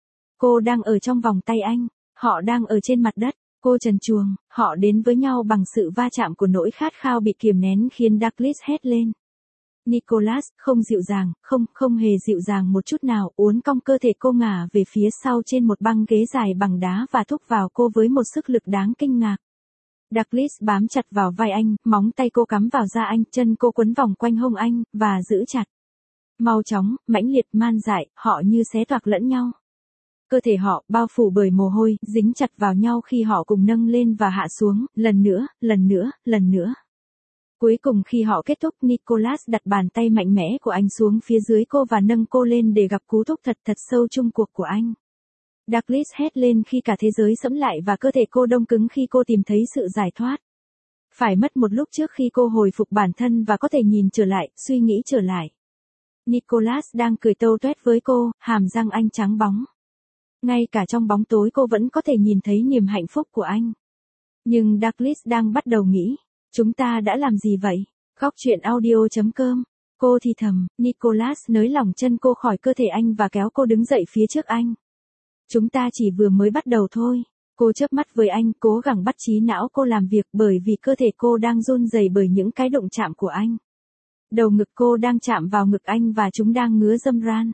Cô đang ở trong vòng tay anh, họ đang ở trên mặt đất, cô trần truồng, họ đến với nhau bằng sự va chạm của nỗi khát khao bị kiềm nén khiến Douglas hét lên. Nicholas, không dịu dàng, không hề dịu dàng một chút nào, uốn cong cơ thể cô ngả về phía sau trên một băng ghế dài bằng đá và thúc vào cô với một sức lực đáng kinh ngạc. Douglas bám chặt vào vai anh, móng tay cô cắm vào da anh, chân cô quấn vòng quanh hông anh, và giữ chặt. Mau chóng, mãnh liệt, man dại, họ như xé toạc lẫn nhau. Cơ thể họ, bao phủ bởi mồ hôi, dính chặt vào nhau khi họ cùng nâng lên và hạ xuống, lần nữa, lần nữa, lần nữa. Cuối cùng khi họ kết thúc, Nicholas đặt bàn tay mạnh mẽ của anh xuống phía dưới cô và nâng cô lên để gặp cú thúc thật sâu chung cuộc của anh. Douglas hét lên khi cả thế giới sẫm lại và cơ thể cô đông cứng khi cô tìm thấy sự giải thoát. Phải mất một lúc trước khi cô hồi phục bản thân và có thể nhìn trở lại, suy nghĩ trở lại. Nicholas đang cười tâu tuét với cô, hàm răng anh trắng bóng. Ngay cả trong bóng tối cô vẫn có thể nhìn thấy niềm hạnh phúc của anh. Nhưng Douglas đang bắt đầu nghĩ, chúng ta đã làm gì vậy? Góc truyện audio.com. Cô thì thầm, Nicholas nới lỏng chân cô khỏi cơ thể anh và kéo cô đứng dậy phía trước anh. Chúng ta chỉ vừa mới bắt đầu thôi. Cô chớp mắt với anh, cố gắng bắt trí não cô làm việc bởi vì cơ thể cô đang run rẩy bởi những cái đụng chạm của anh. Đầu ngực cô đang chạm vào ngực anh và chúng đang ngứa râm ran.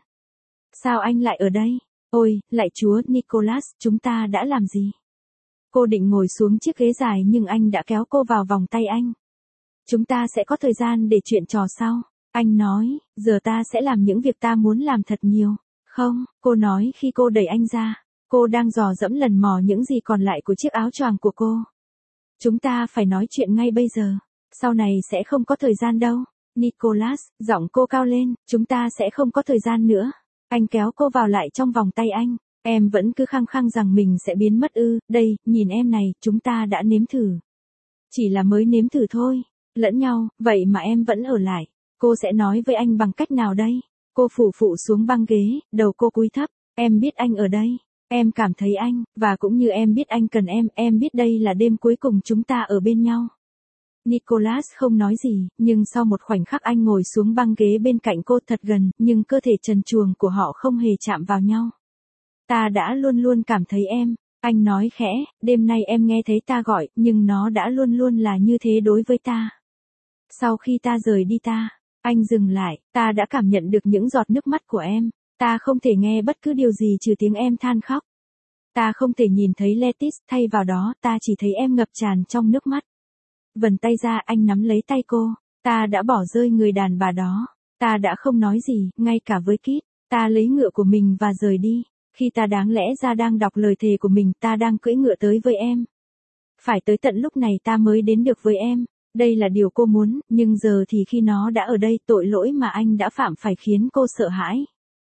Sao anh lại ở đây? Ôi, lạy Chúa, Nicholas, chúng ta đã làm gì? Cô định ngồi xuống chiếc ghế dài nhưng anh đã kéo cô vào vòng tay anh. Chúng ta sẽ có thời gian để chuyện trò sau. Anh nói, giờ ta sẽ làm những việc ta muốn làm thật nhiều. Không, cô nói khi cô đẩy anh ra. Cô đang dò dẫm lần mò những gì còn lại của chiếc áo choàng của cô. Chúng ta phải nói chuyện ngay bây giờ. Sau này sẽ không có thời gian đâu. Nicholas, giọng cô cao lên, chúng ta sẽ không có thời gian nữa. Anh kéo cô vào lại trong vòng tay anh. Em vẫn cứ khăng khăng rằng mình sẽ biến mất ư, đây, nhìn em này, chúng ta đã nếm thử. Chỉ là mới nếm thử thôi, lẫn nhau, vậy mà em vẫn ở lại. Cô sẽ nói với anh bằng cách nào đây? Cô phủ phụ xuống băng ghế, đầu cô cúi thấp, em biết anh ở đây. Em cảm thấy anh, và cũng như em biết anh cần em biết đây là đêm cuối cùng chúng ta ở bên nhau. Nicholas không nói gì, nhưng sau một khoảnh khắc anh ngồi xuống băng ghế bên cạnh cô thật gần, nhưng cơ thể trần truồng của họ không hề chạm vào nhau. Ta đã luôn luôn cảm thấy em, anh nói khẽ, đêm nay em nghe thấy ta gọi, nhưng nó đã luôn luôn là như thế đối với ta. Sau khi ta rời đi anh dừng lại, ta đã cảm nhận được những giọt nước mắt của em, ta không thể nghe bất cứ điều gì trừ tiếng em than khóc. Ta không thể nhìn thấy Letis, thay vào đó, ta chỉ thấy em ngập tràn trong nước mắt. Vần tay ra anh nắm lấy tay cô, ta đã bỏ rơi người đàn bà đó, ta đã không nói gì, ngay cả với Kit, ta lấy ngựa của mình và rời đi. Khi ta đáng lẽ ra đang đọc lời thề của mình, ta đang cưỡi ngựa tới với em. Phải tới tận lúc này ta mới đến được với em. Đây là điều cô muốn, nhưng giờ thì khi nó đã ở đây, tội lỗi mà anh đã phạm phải khiến cô sợ hãi.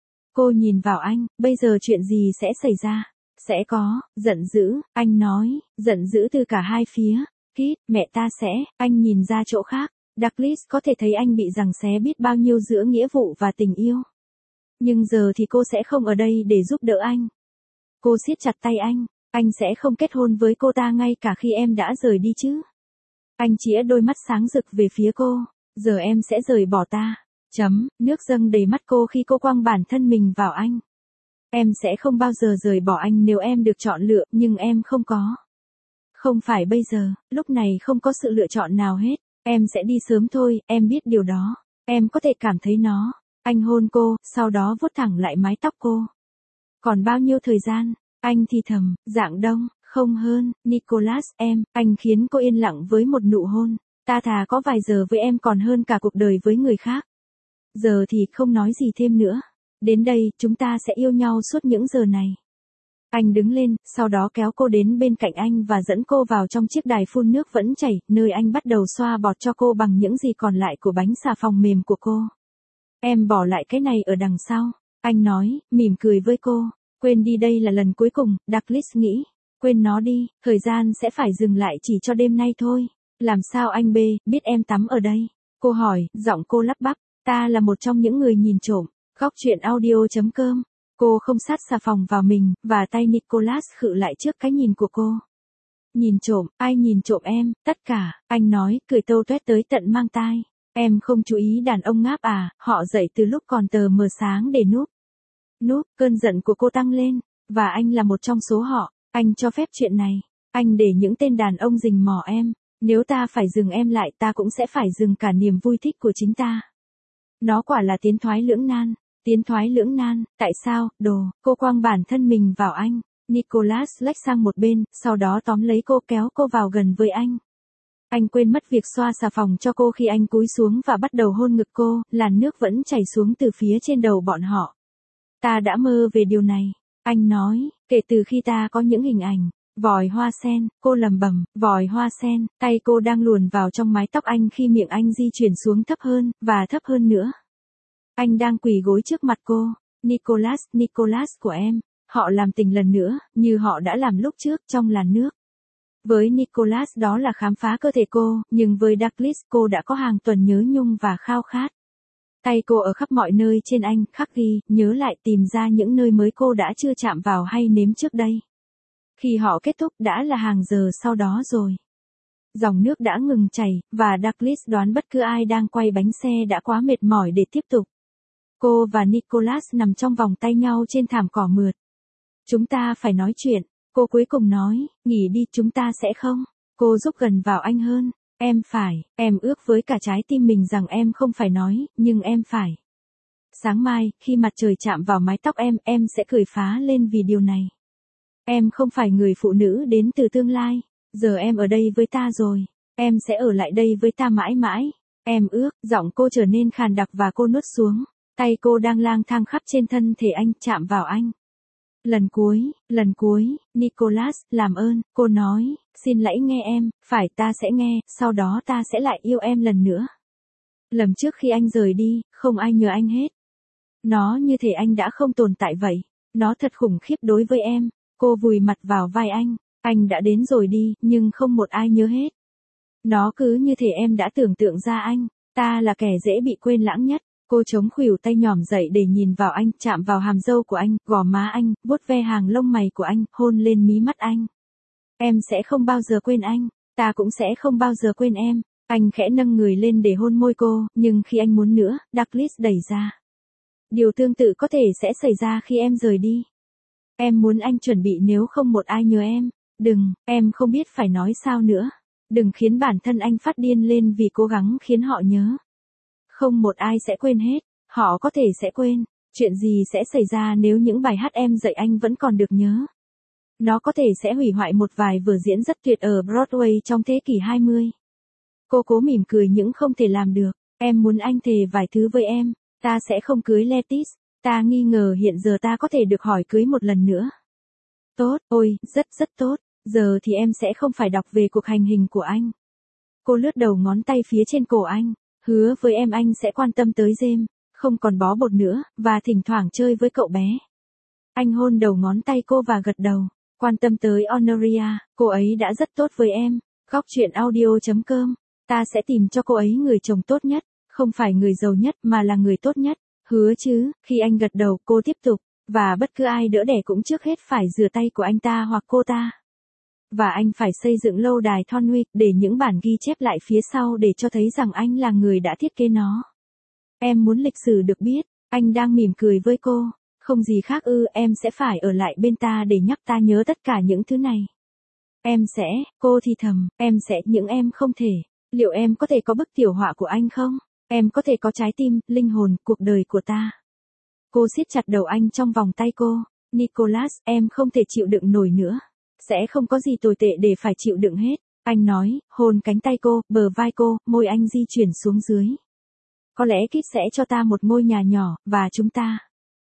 Cô nhìn vào anh, bây giờ chuyện gì sẽ xảy ra? Sẽ có, giận dữ, anh nói, giận dữ từ cả hai phía. Kit, mẹ ta sẽ, anh nhìn ra chỗ khác. Douglas có thể thấy anh bị giằng xé biết bao nhiêu giữa nghĩa vụ và tình yêu. Nhưng giờ thì cô sẽ không ở đây để giúp đỡ anh. Cô siết chặt tay anh sẽ không kết hôn với cô ta ngay cả khi em đã rời đi chứ. Anh chĩa đôi mắt sáng rực về phía cô, giờ em sẽ rời bỏ ta. Nước dâng đầy mắt cô khi cô quăng bản thân mình vào anh. Em sẽ không bao giờ rời bỏ anh nếu em được chọn lựa, nhưng em không có. Không phải bây giờ, lúc này không có sự lựa chọn nào hết. Em sẽ đi sớm thôi, em biết điều đó. Em có thể cảm thấy nó. Anh hôn cô, sau đó vuốt thẳng lại mái tóc cô. Còn bao nhiêu thời gian? Anh thì thầm, dạng đông, không hơn, Nicholas, anh khiến cô yên lặng với một nụ hôn. Ta thà có vài giờ với em còn hơn cả cuộc đời với người khác. Giờ thì không nói gì thêm nữa. Đến đây, chúng ta sẽ yêu nhau suốt những giờ này. Anh đứng lên, sau đó kéo cô đến bên cạnh anh và dẫn cô vào trong chiếc đài phun nước vẫn chảy, nơi anh bắt đầu xoa bọt cho cô bằng những gì còn lại của bánh xà phòng mềm của cô. Em bỏ lại cái này ở đằng sau, anh nói, mỉm cười với cô. Quên đi, đây là lần cuối cùng, Douglas nghĩ. Quên nó đi, thời gian sẽ phải dừng lại chỉ cho đêm nay thôi. Làm sao anh biết em tắm ở đây? Cô hỏi, giọng cô lắp bắp. Ta là một trong những người nhìn trộm. Góc truyện audio.com Cô không sát xà phòng vào mình, và tay Nicholas khựng lại trước cái nhìn của cô. Nhìn trộm, ai nhìn trộm em, tất cả, anh nói, cười tâu tuét tới tận mang tai. Em không chú ý đàn ông ngáp à, họ dậy từ lúc còn tờ mờ sáng để núp. Núp, cơn giận của cô tăng lên, và anh là một trong số họ, anh cho phép chuyện này. Anh để những tên đàn ông rình mò em, nếu ta phải dừng em lại ta cũng sẽ phải dừng cả niềm vui thích của chính ta. Nó quả là tiến thoái lưỡng nan. Tiến thoái lưỡng nan, tại sao, cô quăng bản thân mình vào anh. Nicholas lách sang một bên, sau đó tóm lấy cô kéo cô vào gần với anh. Anh quên mất việc xoa xà phòng cho cô khi anh cúi xuống và bắt đầu hôn ngực cô, làn nước vẫn chảy xuống từ phía trên đầu bọn họ. Ta đã mơ về điều này, anh nói, kể từ khi ta có những hình ảnh. Vòi hoa sen, cô lẩm bẩm, vòi hoa sen, tay cô đang luồn vào trong mái tóc anh khi miệng anh di chuyển xuống thấp hơn, và thấp hơn nữa. Anh đang quỳ gối trước mặt cô. Nicholas của em. Họ làm tình lần nữa, như họ đã làm lúc trước trong làn nước. Với Nicholas đó là khám phá cơ thể cô, nhưng với Douglas cô đã có hàng tuần nhớ nhung và khao khát. Tay cô ở khắp mọi nơi trên anh, khắc ghi, nhớ lại tìm ra những nơi mới cô đã chưa chạm vào hay nếm trước đây. Khi họ kết thúc đã là hàng giờ sau đó rồi. Dòng nước đã ngừng chảy, và Douglas đoán bất cứ ai đang quay bánh xe đã quá mệt mỏi để tiếp tục. Cô và Nicholas nằm trong vòng tay nhau trên thảm cỏ mượt. Chúng ta phải nói chuyện, cô cuối cùng nói, nghỉ đi chúng ta sẽ không. Cô rúc gần vào anh hơn, em ước với cả trái tim mình rằng em không phải nói, nhưng em phải. Sáng mai, khi mặt trời chạm vào mái tóc em sẽ cười phá lên vì điều này. Em không phải người phụ nữ đến từ tương lai, giờ em ở đây với ta rồi, em sẽ ở lại đây với ta mãi mãi. Em ước, giọng cô trở nên khàn đặc và cô nuốt xuống. Tay cô đang lang thang khắp trên thân thể anh, chạm vào anh. Lần cuối, Nicholas, làm ơn, cô nói, xin hãy nghe em, phải ta sẽ nghe, sau đó ta sẽ lại yêu em lần nữa. Lầm trước khi anh rời đi, không ai nhớ anh hết. Nó như thể anh đã không tồn tại vậy, nó thật khủng khiếp đối với em. Cô vùi mặt vào vai anh đã đến rồi đi, nhưng không một ai nhớ hết. Nó cứ như thể em đã tưởng tượng ra anh, ta là kẻ dễ bị quên lãng nhất. Cô chống khuỷu tay nhỏm dậy để nhìn vào anh, chạm vào hàm râu của anh, gò má anh, vuốt ve hàng lông mày của anh, hôn lên mí mắt anh. Em sẽ không bao giờ quên anh, ta cũng sẽ không bao giờ quên em. Anh khẽ nâng người lên để hôn môi cô, nhưng khi anh muốn nữa, Douglas đẩy ra. Điều tương tự có thể sẽ xảy ra khi em rời đi. Em muốn anh chuẩn bị nếu không một ai nhớ em. Đừng, em không biết phải nói sao nữa. Đừng khiến bản thân anh phát điên lên vì cố gắng khiến họ nhớ. Không một ai sẽ quên hết, họ có thể sẽ quên. Chuyện gì sẽ xảy ra nếu những bài hát em dạy anh vẫn còn được nhớ? Nó có thể sẽ hủy hoại một vài vở diễn rất tuyệt ở Broadway trong thế kỷ 20. Cô cố mỉm cười nhưng không thể làm được. Em muốn anh thề vài thứ với em. Ta sẽ không cưới Lettice. Ta nghi ngờ hiện giờ ta có thể được hỏi cưới một lần nữa. Tốt, ôi, rất tốt. Giờ thì em sẽ không phải đọc về cuộc hành hình của anh. Cô lướt đầu ngón tay phía trên cổ anh. Hứa với em anh sẽ quan tâm tới James, không còn bó bột nữa, và thỉnh thoảng chơi với cậu bé. Anh hôn đầu ngón tay cô và gật đầu. Quan tâm tới Honoria, cô ấy đã rất tốt với em. Góc truyện audio.com. Ta sẽ tìm cho cô ấy người chồng tốt nhất, không phải người giàu nhất mà là người tốt nhất. Hứa chứ, khi anh gật đầu cô tiếp tục, và bất cứ ai đỡ đẻ cũng trước hết phải rửa tay của anh ta hoặc cô ta. Và anh phải xây dựng lâu đài Thornwick để những bản ghi chép lại phía sau để cho thấy rằng anh là người đã thiết kế nó. Em muốn lịch sử được biết, anh đang mỉm cười với cô, không gì khác em sẽ phải ở lại bên ta để nhắc ta nhớ tất cả những thứ này. Em sẽ, cô thì thầm, em sẽ, nhưng em không thể. Liệu em có thể có bức tiểu họa của anh không? Em có thể có trái tim, linh hồn, cuộc đời của ta. Cô siết chặt đầu anh trong vòng tay cô. Nicholas, em không thể chịu đựng nổi nữa. Sẽ không có gì tồi tệ để phải chịu đựng hết. Anh nói, hôn cánh tay cô, bờ vai cô, môi anh di chuyển xuống dưới. Có lẽ Kit sẽ cho ta một ngôi nhà nhỏ, và chúng ta.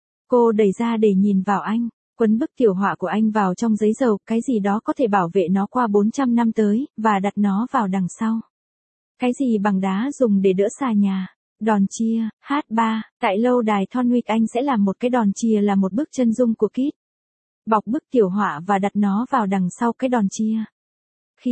Cô đẩy ra để nhìn vào anh, quấn bức tiểu họa của anh vào trong giấy dầu, cái gì đó có thể bảo vệ nó qua 400 năm tới, và đặt nó vào đằng sau. Cái gì bằng đá dùng để đỡ xà nhà. Đòn chia, H3, tại lâu đài Thornwick anh sẽ làm một cái đòn chia là một bức chân dung của Kit. Bọc bức tiểu họa và đặt nó vào đằng sau cái đòn chia.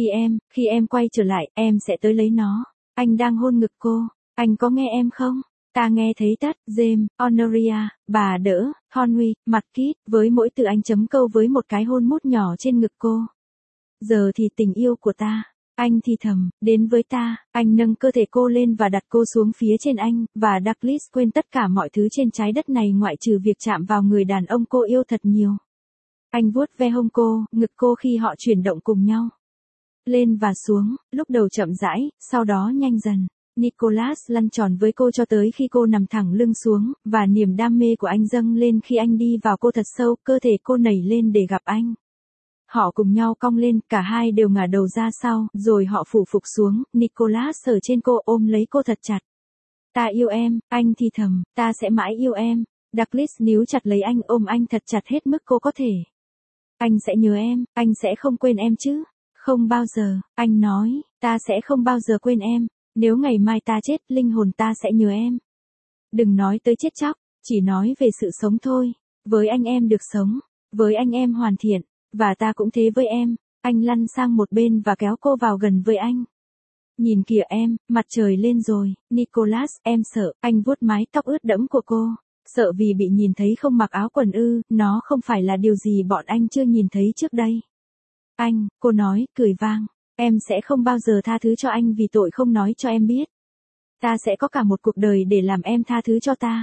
Khi em quay trở lại, em sẽ tới lấy nó. Anh đang hôn ngực cô. Anh có nghe em không? Ta nghe thấy tất, James, Honoria, bà đỡ, Conwy, mặt Kit, với mỗi từ anh chấm câu với một cái hôn mút nhỏ trên ngực cô. Giờ thì tình yêu của ta. Anh thì thầm, đến với ta, anh nâng cơ thể cô lên và đặt cô xuống phía trên anh, và Douglas quên tất cả mọi thứ trên trái đất này ngoại trừ việc chạm vào người đàn ông cô yêu thật nhiều. Anh vuốt ve hông cô, ngực cô khi họ chuyển động cùng nhau. Lên và xuống, lúc đầu chậm rãi, sau đó nhanh dần. Nicholas lăn tròn với cô cho tới khi cô nằm thẳng lưng xuống, và niềm đam mê của anh dâng lên khi anh đi vào cô thật sâu, cơ thể cô nảy lên để gặp anh. Họ cùng nhau cong lên, cả hai đều ngả đầu ra sau, rồi họ phủ phục xuống, Nicholas ở trên cô ôm lấy cô thật chặt. Ta yêu em, anh thì thầm, ta sẽ mãi yêu em. Douglas níu chặt lấy anh ôm anh thật chặt hết mức cô có thể. Anh sẽ nhớ em, anh sẽ không quên em chứ. Không bao giờ, anh nói, ta sẽ không bao giờ quên em. Nếu ngày mai ta chết, linh hồn ta sẽ nhớ em. Đừng nói tới chết chóc, chỉ nói về sự sống thôi. Với anh em được sống, với anh em hoàn thiện, và ta cũng thế với em. Anh lăn sang một bên và kéo cô vào gần với anh. Nhìn kìa em, mặt trời lên rồi, Nicholas, em sợ, anh vuốt mái tóc ướt đẫm của cô. Sợ vì bị nhìn thấy không mặc áo quần ư, nó không phải là điều gì bọn anh chưa nhìn thấy trước đây. Anh, cô nói, cười vang, em sẽ không bao giờ tha thứ cho anh vì tội không nói cho em biết. Ta sẽ có cả một cuộc đời để làm em tha thứ cho ta.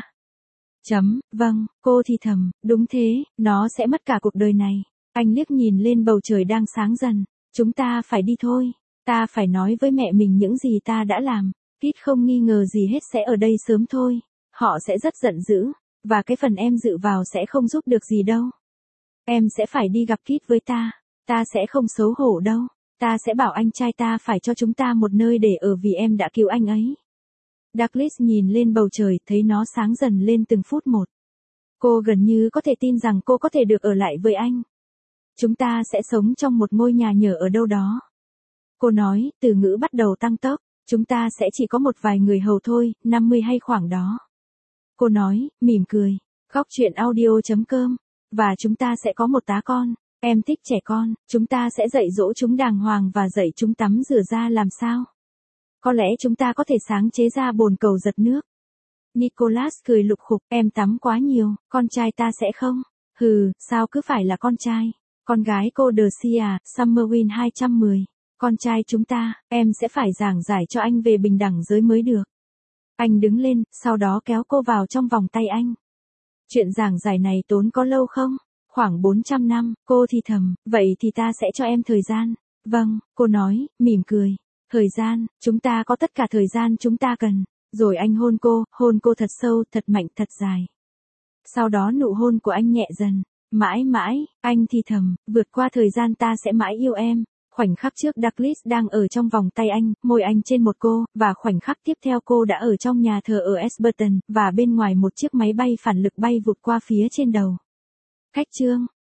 Vâng, cô thì thầm, đúng thế, nó sẽ mất cả cuộc đời này. Anh liếc nhìn lên bầu trời đang sáng dần. Chúng ta phải đi thôi. Ta phải nói với mẹ mình những gì ta đã làm. Kit không nghi ngờ gì hết sẽ ở đây sớm thôi. Họ sẽ rất giận dữ. Và cái phần em dự vào sẽ không giúp được gì đâu. Em sẽ phải đi gặp Kit với ta. Ta sẽ không xấu hổ đâu. Ta sẽ bảo anh trai ta phải cho chúng ta một nơi để ở vì em đã cứu anh ấy. Douglas nhìn lên bầu trời thấy nó sáng dần lên từng phút một. Cô gần như có thể tin rằng cô có thể được ở lại với anh. Chúng ta sẽ sống trong một ngôi nhà nhờ ở đâu đó. Cô nói, từ ngữ bắt đầu tăng tốc. Chúng ta sẽ chỉ có một vài người hầu thôi, 50 hay khoảng đó. Cô nói, mỉm cười. Góc chuyện audio.com. Và chúng ta sẽ có một tá con. Em thích trẻ con. Chúng ta sẽ dạy dỗ chúng đàng hoàng và dạy chúng tắm rửa ra làm sao. Có lẽ chúng ta có thể sáng chế ra bồn cầu giật nước. Nicholas cười lục khục, em tắm quá nhiều, con trai ta sẽ không. Hừ, sao cứ phải là con trai. Con gái cô Dercia, Summerwin 210. Con trai chúng ta, em sẽ phải giảng giải cho anh về bình đẳng giới mới được. Anh đứng lên, sau đó kéo cô vào trong vòng tay anh. Chuyện giảng giải này tốn có lâu không? Khoảng 400 năm, cô thì thầm, vậy thì ta sẽ cho em thời gian. Vâng, cô nói, mỉm cười. Thời gian, chúng ta có tất cả thời gian chúng ta cần. Rồi anh hôn cô thật sâu, thật mạnh, thật dài. Sau đó nụ hôn của anh nhẹ dần. Mãi mãi, anh thì thầm, vượt qua thời gian ta sẽ mãi yêu em. Khoảnh khắc trước Douglas đang ở trong vòng tay anh, môi anh trên một cô, và khoảnh khắc tiếp theo cô đã ở trong nhà thờ ở Esperton, và bên ngoài một chiếc máy bay phản lực bay vụt qua phía trên đầu. Cách chương